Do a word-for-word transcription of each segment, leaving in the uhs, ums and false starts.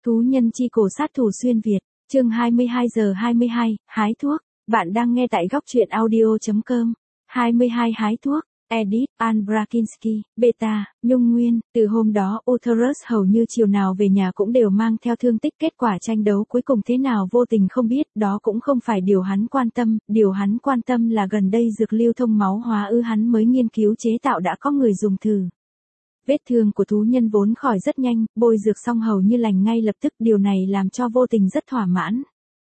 Thú nhân chi cổ sát thủ xuyên Việt, chương hai mươi hai giờ hai mươi hai, hái thuốc. Bạn đang nghe tại góc truyện audio chấm com. hai mươi hai hái thuốc, edit, Ann Brakinski, beta, Nhung Nguyên. Từ hôm đó Utherus hầu như chiều nào về nhà cũng đều mang theo thương tích, kết quả tranh đấu cuối cùng thế nào vô tình không biết, đó cũng không phải điều hắn quan tâm, điều hắn quan tâm là gần đây dược lưu thông máu hóa ư hắn mới nghiên cứu chế tạo đã có người dùng thử. Vết thương của thú nhân vốn khỏi rất nhanh, bôi dược xong hầu như lành ngay lập tức, điều này làm cho vô tình rất thỏa mãn.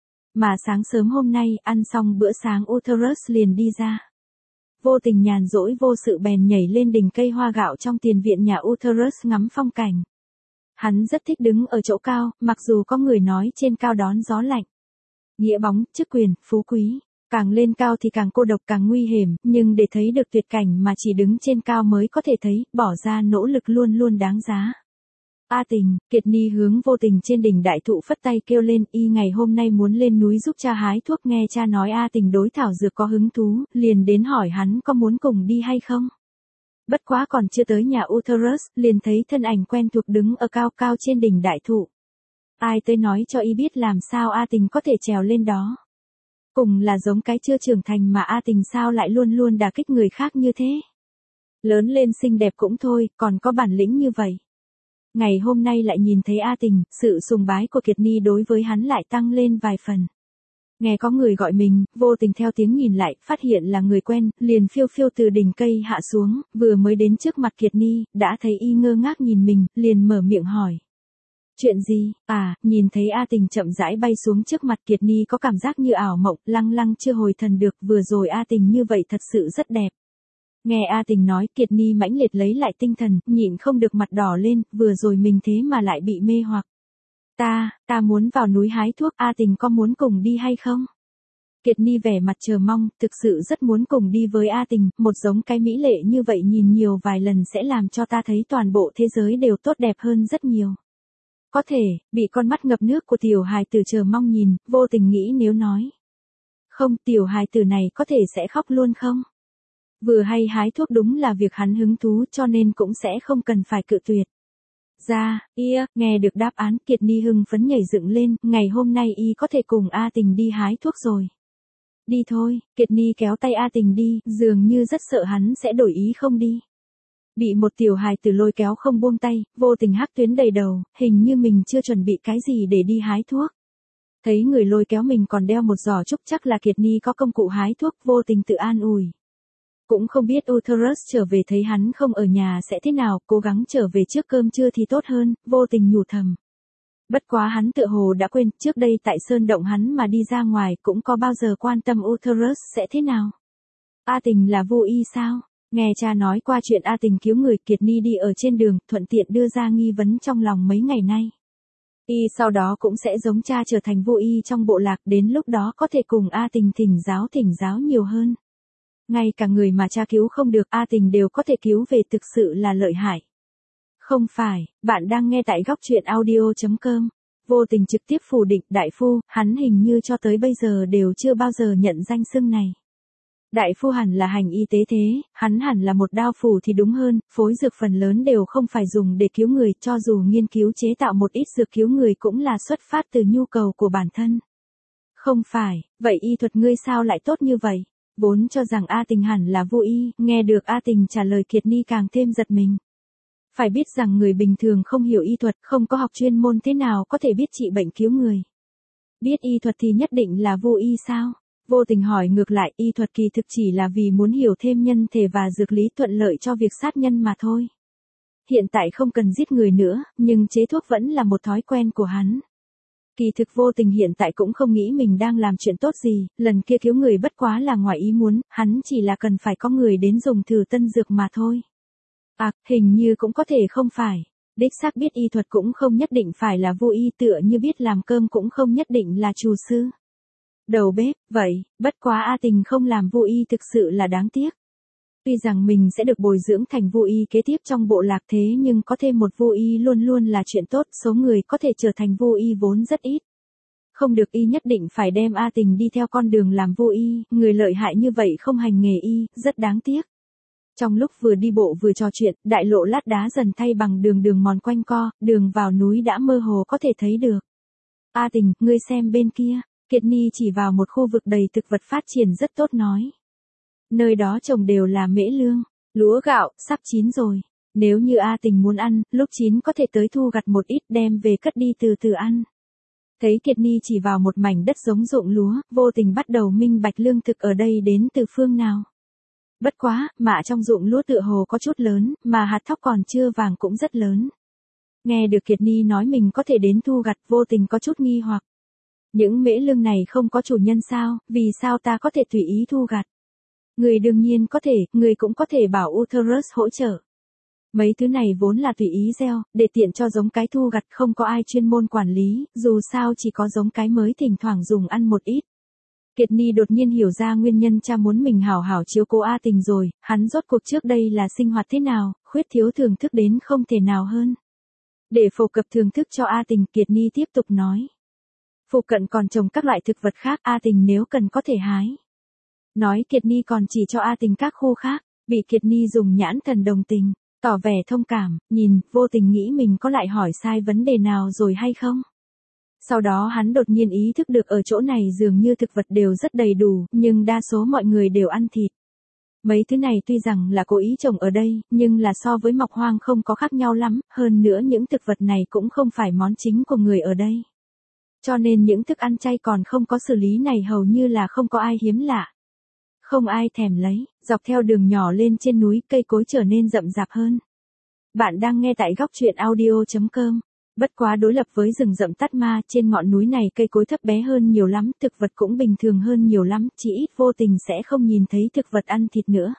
Mà sáng sớm hôm nay, ăn xong bữa sáng Utherus liền đi ra. Vô tình nhàn rỗi vô sự bèn nhảy lên đỉnh cây hoa gạo trong tiền viện nhà Utherus ngắm phong cảnh. Hắn rất thích đứng ở chỗ cao, mặc dù có người nói trên cao đón gió lạnh. Nghĩa bóng, chức quyền, phú quý. Càng lên cao thì càng cô độc càng nguy hiểm, nhưng để thấy được tuyệt cảnh mà chỉ đứng trên cao mới có thể thấy, bỏ ra nỗ lực luôn luôn đáng giá. A Tình, Kiệt Ni hướng vô tình trên đỉnh đại thụ phất tay kêu lên, y ngày hôm nay muốn lên núi giúp cha hái thuốc, nghe cha nói A Tình đối thảo dược có hứng thú, liền đến hỏi hắn có muốn cùng đi hay không. Bất quá còn chưa tới nhà Utherus, liền thấy thân ảnh quen thuộc đứng ở cao cao trên đỉnh đại thụ. Ai tới nói cho y biết làm sao A Tình có thể trèo lên đó. Cùng là giống cái chưa trưởng thành mà A Tình sao lại luôn luôn đả kích người khác như thế. Lớn lên xinh đẹp cũng thôi, còn có bản lĩnh như vậy. Ngày hôm nay lại nhìn thấy A Tình, sự sùng bái của Kiệt Ni đối với hắn lại tăng lên vài phần. Nghe có người gọi mình, vô tình theo tiếng nhìn lại, phát hiện là người quen, liền phiêu phiêu từ đỉnh cây hạ xuống, vừa mới đến trước mặt Kiệt Ni, đã thấy y ngơ ngác nhìn mình, liền mở miệng hỏi. Chuyện gì? À, nhìn thấy A Tình chậm rãi bay xuống trước mặt Kiệt Ni có cảm giác như ảo mộng, lăng lăng chưa hồi thần được, vừa rồi A Tình như vậy thật sự rất đẹp. Nghe A Tình nói, Kiệt Ni mãnh liệt lấy lại tinh thần, nhịn không được mặt đỏ lên, vừa rồi mình thế mà lại bị mê hoặc. Ta, ta muốn vào núi hái thuốc, A Tình có muốn cùng đi hay không? Kiệt Ni vẻ mặt chờ mong, thực sự rất muốn cùng đi với A Tình, một giống cái mỹ lệ như vậy nhìn nhiều vài lần sẽ làm cho ta thấy toàn bộ thế giới đều tốt đẹp hơn rất nhiều. Có thể, bị con mắt ngập nước của tiểu hài tử chờ mong nhìn, vô tình nghĩ nếu nói. Không, tiểu hài tử này có thể sẽ khóc luôn không? Vừa hay hái thuốc đúng là việc hắn hứng thú cho nên cũng sẽ không cần phải cự tuyệt. Ra, ia, nghe được đáp án Kiệt Ni hưng phấn nhảy dựng lên, ngày hôm nay y có thể cùng A Tình đi hái thuốc rồi. Đi thôi, Kiệt Ni kéo tay A Tình đi, dường như rất sợ hắn sẽ đổi ý không đi. Bị một tiểu hài tử lôi kéo không buông tay, vô tình hắc tuyến đầy đầu, hình như mình chưa chuẩn bị cái gì để đi hái thuốc. Thấy người lôi kéo mình còn đeo một giỏ trúc chắc là Kiệt Ni có công cụ hái thuốc, vô tình tự an ủi. Cũng không biết Utherus trở về thấy hắn không ở nhà sẽ thế nào, cố gắng trở về trước cơm trưa thì tốt hơn, vô tình nhủ thầm. Bất quá hắn tựa hồ đã quên, trước đây tại Sơn Động hắn mà đi ra ngoài cũng có bao giờ quan tâm Utherus sẽ thế nào. A Tình là vô y sao? Nghe cha nói qua chuyện A Tình cứu người, Kiệt Ni đi ở trên đường, thuận tiện đưa ra nghi vấn trong lòng mấy ngày nay. Y sau đó cũng sẽ giống cha trở thành vô y trong bộ lạc, đến lúc đó có thể cùng A Tình thỉnh giáo thỉnh giáo nhiều hơn. Ngay cả người mà cha cứu không được A Tình đều có thể cứu về, thực sự là lợi hại. Không phải, bạn đang nghe tại góc truyện audio chấm com. Vô tình trực tiếp phủ định, đại phu, hắn hình như cho tới bây giờ đều chưa bao giờ nhận danh xưng này. Đại phu hẳn là hành y tế thế, hắn hẳn là một đao phủ thì đúng hơn, phối dược phần lớn đều không phải dùng để cứu người, cho dù nghiên cứu chế tạo một ít dược cứu người cũng là xuất phát từ nhu cầu của bản thân. Không phải, vậy y thuật ngươi sao lại tốt như vậy? Vốn cho rằng A Tình hẳn là vô y, nghe được A Tình trả lời Kiệt Ni càng thêm giật mình. Phải biết rằng người bình thường không hiểu y thuật, không có học chuyên môn thế nào có thể biết trị bệnh cứu người. Biết y thuật thì nhất định là vô y sao? Vô tình hỏi ngược lại, y thuật kỳ thực chỉ là vì muốn hiểu thêm nhân thể và dược lý thuận lợi cho việc sát nhân mà thôi. Hiện tại không cần giết người nữa, nhưng chế thuốc vẫn là một thói quen của hắn. Kỳ thực vô tình hiện tại cũng không nghĩ mình đang làm chuyện tốt gì, lần kia cứu người bất quá là ngoài ý muốn, hắn chỉ là cần phải có người đến dùng thử tân dược mà thôi. À, hình như cũng có thể không phải. Đích xác biết y thuật cũng không nhất định phải là vô y, tựa như biết làm cơm cũng không nhất định là厨sư. Đầu bếp, vậy, bất quá A Tình không làm vô y thực sự là đáng tiếc. Tuy rằng mình sẽ được bồi dưỡng thành vô y kế tiếp trong bộ lạc thế nhưng có thêm một vô y luôn luôn là chuyện tốt, số người có thể trở thành vô y vốn rất ít. Không được y nhất định phải đem A Tình đi theo con đường làm vô y, người lợi hại như vậy không hành nghề y, rất đáng tiếc. Trong lúc vừa đi bộ vừa trò chuyện, đại lộ lát đá dần thay bằng đường đường mòn quanh co, đường vào núi đã mơ hồ có thể thấy được. A Tình, ngươi xem bên kia, Kiệt Ni chỉ vào một khu vực đầy thực vật phát triển rất tốt nói. Nơi đó trồng đều là mễ lương, lúa gạo, sắp chín rồi. Nếu như A Tình muốn ăn, lúc chín có thể tới thu gặt một ít đem về cất đi từ từ ăn. Thấy Kiệt Ni chỉ vào một mảnh đất giống ruộng lúa, Vô Tình bắt đầu minh bạch lương thực ở đây đến từ phương nào. Bất quá, mạ trong ruộng lúa tựa hồ có chút lớn, mà hạt thóc còn chưa vàng cũng rất lớn. Nghe được Kiệt Ni nói mình có thể đến thu gặt, Vô Tình có chút nghi hoặc. Những mễ lương này không có chủ nhân sao, vì sao ta có thể tùy ý thu gặt? Người đương nhiên có thể, người cũng có thể bảo Uterus hỗ trợ. Mấy thứ này vốn là tùy ý gieo, để tiện cho giống cái thu gặt không có ai chuyên môn quản lý, dù sao chỉ có giống cái mới thỉnh thoảng dùng ăn một ít. Kiệt Ni đột nhiên hiểu ra nguyên nhân cha muốn mình hảo hảo chiếu cố A Tình rồi, hắn rốt cuộc trước đây là sinh hoạt thế nào, khuyết thiếu thưởng thức đến không thể nào hơn. Để phổ cập thưởng thức cho A Tình, Kiệt Ni tiếp tục nói. Phụ cận còn trồng các loại thực vật khác, A Tình nếu cần có thể hái. Nói Kiệt Ni còn chỉ cho A Tình các khu khác, bị Kiệt Ni dùng nhãn thần đồng tình, tỏ vẻ thông cảm, nhìn, Vô Tình nghĩ mình có lại hỏi sai vấn đề nào rồi hay không. Sau đó hắn đột nhiên ý thức được ở chỗ này dường như thực vật đều rất đầy đủ, nhưng đa số mọi người đều ăn thịt. Mấy thứ này tuy rằng là cố ý trồng ở đây, nhưng là so với mọc hoang không có khác nhau lắm, hơn nữa những thực vật này cũng không phải món chính của người ở đây. Cho nên những thức ăn chay còn không có xử lý này hầu như là không có ai hiếm lạ. Không ai thèm lấy, dọc theo đường nhỏ lên trên núi, cây cối trở nên rậm rạp hơn. Bạn đang nghe tại góc truyện audio chấm com. Bất quá đối lập với rừng rậm Tát Ma, trên ngọn núi này cây cối thấp bé hơn nhiều lắm, thực vật cũng bình thường hơn nhiều lắm, chỉ ít Vô Tình sẽ không nhìn thấy thực vật ăn thịt nữa.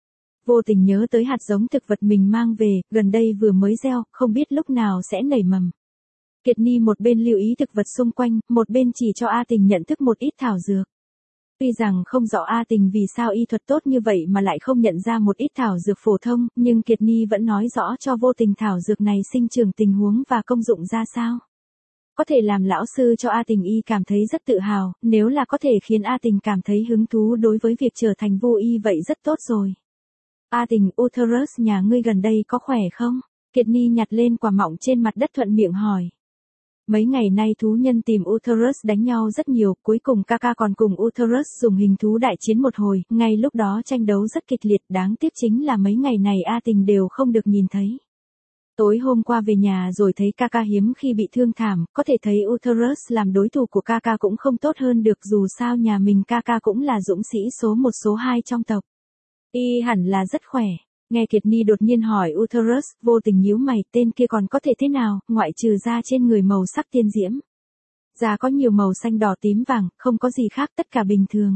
Vô Tình nhớ tới hạt giống thực vật mình mang về, gần đây vừa mới gieo, không biết lúc nào sẽ nảy mầm. Kiệt Ni một bên lưu ý thực vật xung quanh, một bên chỉ cho A Tình nhận thức một ít thảo dược. Tuy rằng không rõ A Tình vì sao y thuật tốt như vậy mà lại không nhận ra một ít thảo dược phổ thông, nhưng Kiệt Ni vẫn nói rõ cho Vô Tình thảo dược này sinh trưởng tình huống và công dụng ra sao. Có thể làm lão sư cho A Tình y cảm thấy rất tự hào, nếu là có thể khiến A Tình cảm thấy hứng thú đối với việc trở thành vô y vậy rất tốt rồi. A Tình, Uterus nhà ngươi gần đây có khỏe không? Kiệt Ni nhặt lên quả mọng trên mặt đất thuận miệng hỏi. Mấy ngày nay thú nhân tìm Uterus đánh nhau rất nhiều, cuối cùng Kaka còn cùng Uterus dùng hình thú đại chiến một hồi, ngay lúc đó tranh đấu rất kịch liệt, đáng tiếc chính là mấy ngày này A Tình đều không được nhìn thấy. Tối hôm qua về nhà rồi thấy Kaka hiếm khi bị thương thảm, có thể thấy Uterus làm đối thủ của Kaka cũng không tốt hơn được, dù sao nhà mình Kaka cũng là dũng sĩ số một số hai trong tộc. Y hẳn là rất khỏe. Nghe Kiệt Ni đột nhiên hỏi Uterus, Vô Tình nhíu mày, tên kia còn có thể thế nào, ngoại trừ da trên người màu sắc tiên diễm. Da có nhiều màu xanh đỏ tím vàng, không có gì khác, tất cả bình thường.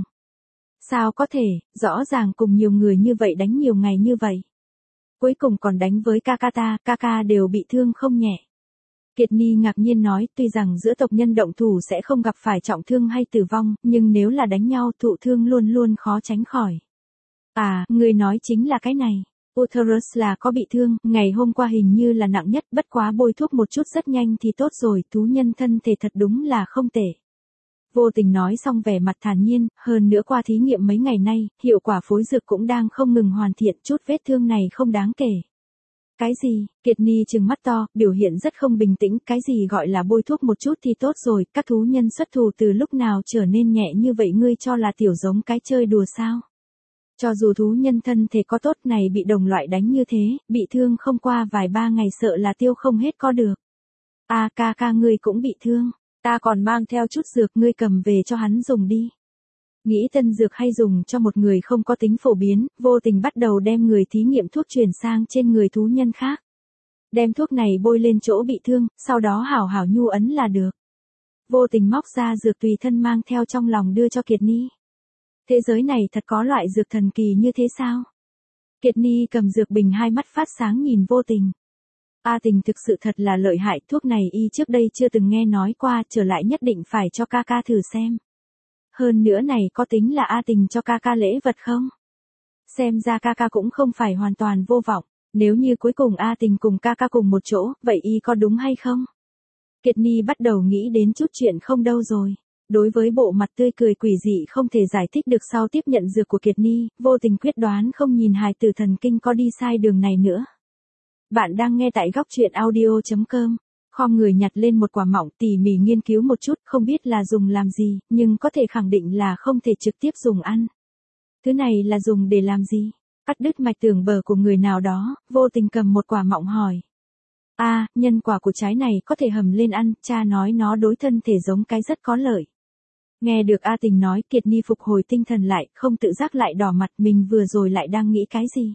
Sao có thể, rõ ràng cùng nhiều người như vậy đánh nhiều ngày như vậy. Cuối cùng còn đánh với Kaka ta, Kaka đều bị thương không nhẹ. Kiệt Ni ngạc nhiên nói, tuy rằng giữa tộc nhân động thủ sẽ không gặp phải trọng thương hay tử vong, nhưng nếu là đánh nhau thụ thương luôn luôn khó tránh khỏi. À, người nói chính là cái này. Uterus là có bị thương, ngày hôm qua hình như là nặng nhất, bất quá bôi thuốc một chút rất nhanh thì tốt rồi, thú nhân thân thể thật đúng là không tệ. Vô Tình nói xong vẻ mặt thản nhiên, hơn nữa qua thí nghiệm mấy ngày nay, hiệu quả phối dược cũng đang không ngừng hoàn thiện, chút vết thương này không đáng kể. Cái gì? Kiệt Ni trừng mắt to, biểu hiện rất không bình tĩnh, cái gì gọi là bôi thuốc một chút thì tốt rồi, các thú nhân xuất thủ từ lúc nào trở nên nhẹ như vậy, ngươi cho là tiểu giống cái chơi đùa sao? Cho dù thú nhân thân thể có tốt này bị đồng loại đánh như thế, bị thương không qua vài ba ngày sợ là tiêu không hết có được. A ca ca ngươi cũng bị thương, ta còn mang theo chút dược, ngươi cầm về cho hắn dùng đi. Nghĩ tân dược hay dùng cho một người không có tính phổ biến, Vô Tình bắt đầu đem người thí nghiệm thuốc chuyển sang trên người thú nhân khác. Đem thuốc này bôi lên chỗ bị thương, sau đó hảo hảo nhu ấn là được. Vô Tình móc ra dược tùy thân mang theo trong lòng đưa cho Kiệt Ni. Thế giới này thật có loại dược thần kỳ như thế sao? Kiệt Ni cầm dược bình hai mắt phát sáng nhìn Vô Tình. A Tình thực sự thật là lợi hại, thuốc này y trước đây chưa từng nghe nói qua, trở lại nhất định phải cho Kaka thử xem. Hơn nữa này có tính là A Tình cho Kaka lễ vật không? Xem ra Kaka cũng không phải hoàn toàn vô vọng, nếu như cuối cùng A Tình cùng Kaka cùng một chỗ, vậy y có đúng hay không? Kiệt Ni bắt đầu nghĩ đến chút chuyện không đâu rồi. Đối với bộ mặt tươi cười quỷ dị không thể giải thích được sau tiếp nhận dược của Kiệt Ni, vô tình quyết đoán không nhìn hài tử thần kinh có đi sai đường này nữa. Bạn đang nghe tại góc truyện audio chấm com. Khom người nhặt lên một quả mọng tỉ mỉ nghiên cứu một chút, không biết là dùng làm gì, nhưng có thể khẳng định là không thể trực tiếp dùng ăn. Thứ này là dùng để làm gì? Cắt đứt mạch tưởng bờ của người nào đó, vô tình cầm một quả mọng hỏi. A, à, nhân quả của trái này có thể hầm lên ăn, cha nói nó đối thân thể giống cái rất có lợi. Nghe được A Tình nói, Kiệt Ni phục hồi tinh thần lại, không tự giác lại đỏ mặt, mình vừa rồi lại đang nghĩ cái gì.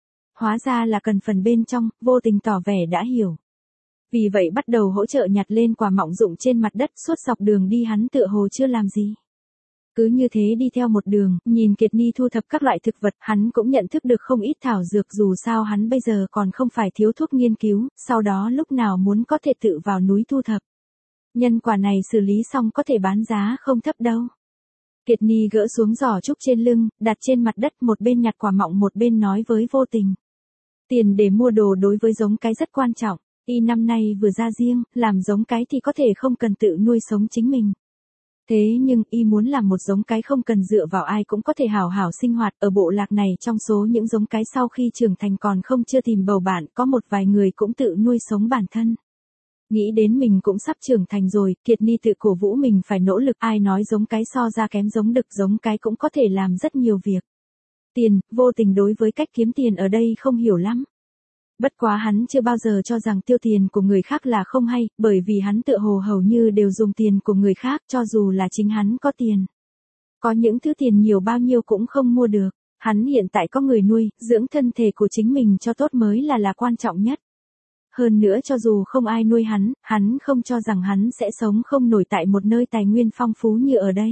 Hóa ra là cần phần bên trong, vô tình tỏ vẻ đã hiểu. Vì vậy bắt đầu hỗ trợ nhặt lên quả mọng rụng trên mặt đất, suốt dọc đường đi hắn tựa hồ chưa làm gì. Cứ như thế đi theo một đường, nhìn Kiệt Ni thu thập các loại thực vật, hắn cũng nhận thức được không ít thảo dược, dù sao hắn bây giờ còn không phải thiếu thuốc nghiên cứu, sau đó lúc nào muốn có thể tự vào núi thu thập. Nhân quả này xử lý xong có thể bán giá không thấp đâu. Kiệt Ni gỡ xuống giỏ trúc trên lưng, đặt trên mặt đất, một bên nhặt quả mọng một bên nói với vô tình. Tiền để mua đồ đối với giống cái rất quan trọng, y năm nay vừa ra riêng, làm giống cái thì có thể không cần tự nuôi sống chính mình. Thế nhưng y muốn làm một giống cái không cần dựa vào ai cũng có thể hảo hảo sinh hoạt. Ở bộ lạc này, trong số những giống cái sau khi trưởng thành còn không chưa tìm bầu bạn, có một vài người cũng tự nuôi sống bản thân. Nghĩ đến mình cũng sắp trưởng thành rồi, Kiệt Ni tự cổ vũ mình phải nỗ lực, ai nói giống cái so ra kém giống đực, giống cái cũng có thể làm rất nhiều việc. Tiền, vô tình đối với cách kiếm tiền ở đây không hiểu lắm. Bất quá hắn chưa bao giờ cho rằng tiêu tiền của người khác là không hay, bởi vì hắn tựa hồ hầu như đều dùng tiền của người khác, cho dù là chính hắn có tiền. Có những thứ tiền nhiều bao nhiêu cũng không mua được, hắn hiện tại có người nuôi, dưỡng thân thể của chính mình cho tốt mới là là quan trọng nhất. Hơn nữa cho dù không ai nuôi hắn, hắn không cho rằng hắn sẽ sống không nổi tại một nơi tài nguyên phong phú như ở đây.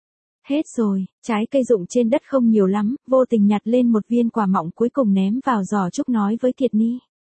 Hết rồi, trái cây rụng trên đất không nhiều lắm, vô tình nhặt lên một viên quả mọng cuối cùng ném vào giỏ trúc nói với Kiệt Ni.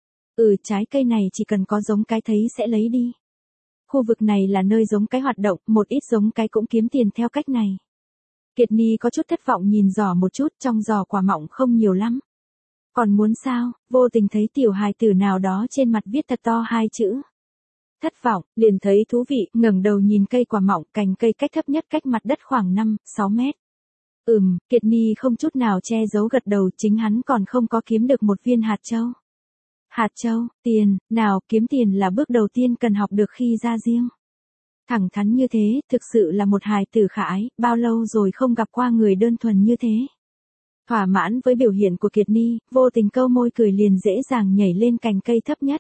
Ừ, trái cây này chỉ cần có giống cái thấy sẽ lấy đi. Khu vực này là nơi giống cái hoạt động, một ít giống cái cũng kiếm tiền theo cách này. Kiệt Ni có chút thất vọng nhìn giỏ một chút, trong giỏ quả mọng không nhiều lắm. Còn muốn sao? Vô tình thấy tiểu hài tử nào đó trên mặt viết thật to hai chữ. Thất vọng, liền thấy thú vị, ngẩng đầu nhìn cây quả mọng, cành cây cách thấp nhất cách mặt đất khoảng năm, sáu mét. Ừm, Kiệt Ni không chút nào che giấu gật đầu, chính hắn còn không có kiếm được một viên hạt châu. Hạt châu, tiền, nào, kiếm tiền là bước đầu tiên cần học được khi ra riêng. Thẳng thắn như thế, thực sự là một hài tử khả ái, bao lâu rồi không gặp qua người đơn thuần như thế. Thỏa mãn với biểu hiện của Kiệt Ni, vô tình câu môi cười liền dễ dàng nhảy lên cành cây thấp nhất.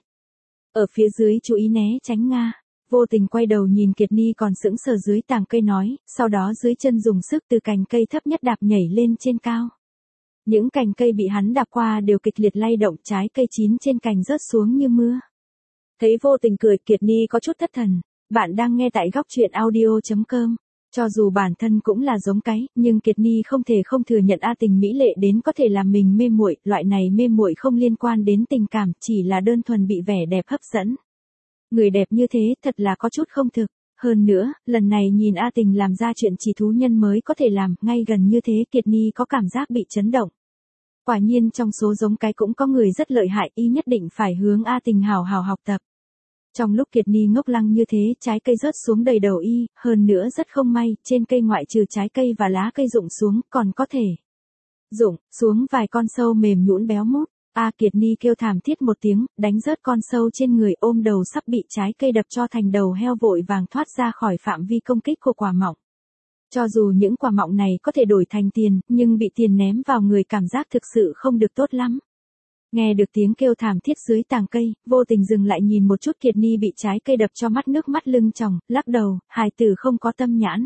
Ở phía dưới chú ý né tránh Nga, vô tình quay đầu nhìn Kiệt Ni còn sững sờ dưới tàng cây nói, sau đó dưới chân dùng sức từ cành cây thấp nhất đạp nhảy lên trên cao. Những cành cây bị hắn đạp qua đều kịch liệt lay động, trái cây chín trên cành rớt xuống như mưa. Thấy vô tình cười, Kiệt Ni có chút thất thần. Bạn đang nghe tại góc truyện audio chấm com. Cho dù bản thân cũng là giống cái, nhưng Kiệt Ni không thể không thừa nhận A Tình mỹ lệ đến có thể làm mình mê muội, loại này mê muội không liên quan đến tình cảm, chỉ là đơn thuần bị vẻ đẹp hấp dẫn. Người đẹp như thế, thật là có chút không thực. Hơn nữa, lần này nhìn A Tình làm ra chuyện chỉ thú nhân mới có thể làm, ngay gần như thế, Kiệt Ni có cảm giác bị chấn động. Quả nhiên trong số giống cái cũng có người rất lợi hại, y nhất định phải hướng A Tình hào hào học tập. Trong lúc Kiệt Ni ngốc lăng như thế, trái cây rớt xuống đầy đầu y, hơn nữa rất không may, trên cây ngoại trừ trái cây và lá cây rụng xuống, còn có thể rụng xuống vài con sâu mềm nhũn béo mút. A Kiệt Ni kêu thảm thiết một tiếng, đánh rớt con sâu trên người, ôm đầu sắp bị trái cây đập cho thành đầu heo, vội vàng thoát ra khỏi phạm vi công kích của quả mọng. Cho dù những quả mọng này có thể đổi thành tiền, nhưng bị tiền ném vào người cảm giác thực sự không được tốt lắm. Nghe được tiếng kêu thảm thiết dưới tàng cây, vô tình dừng lại nhìn một chút Kiệt Ni bị trái cây đập cho mắt nước mắt lưng tròng, lắc đầu, hài tử không có tâm nhãn.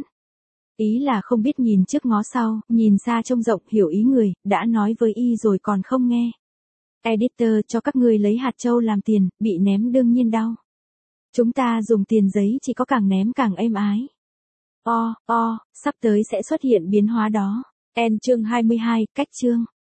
Ý là không biết nhìn trước ngó sau, nhìn xa trông rộng, hiểu ý người, đã nói với y rồi còn không nghe. Editor, cho các ngươi lấy hạt châu làm tiền, bị ném đương nhiên đau. Chúng ta dùng tiền giấy chỉ có càng ném càng êm ái. O, o, sắp tới sẽ xuất hiện biến hóa đó. N chương hai mươi hai, cách chương.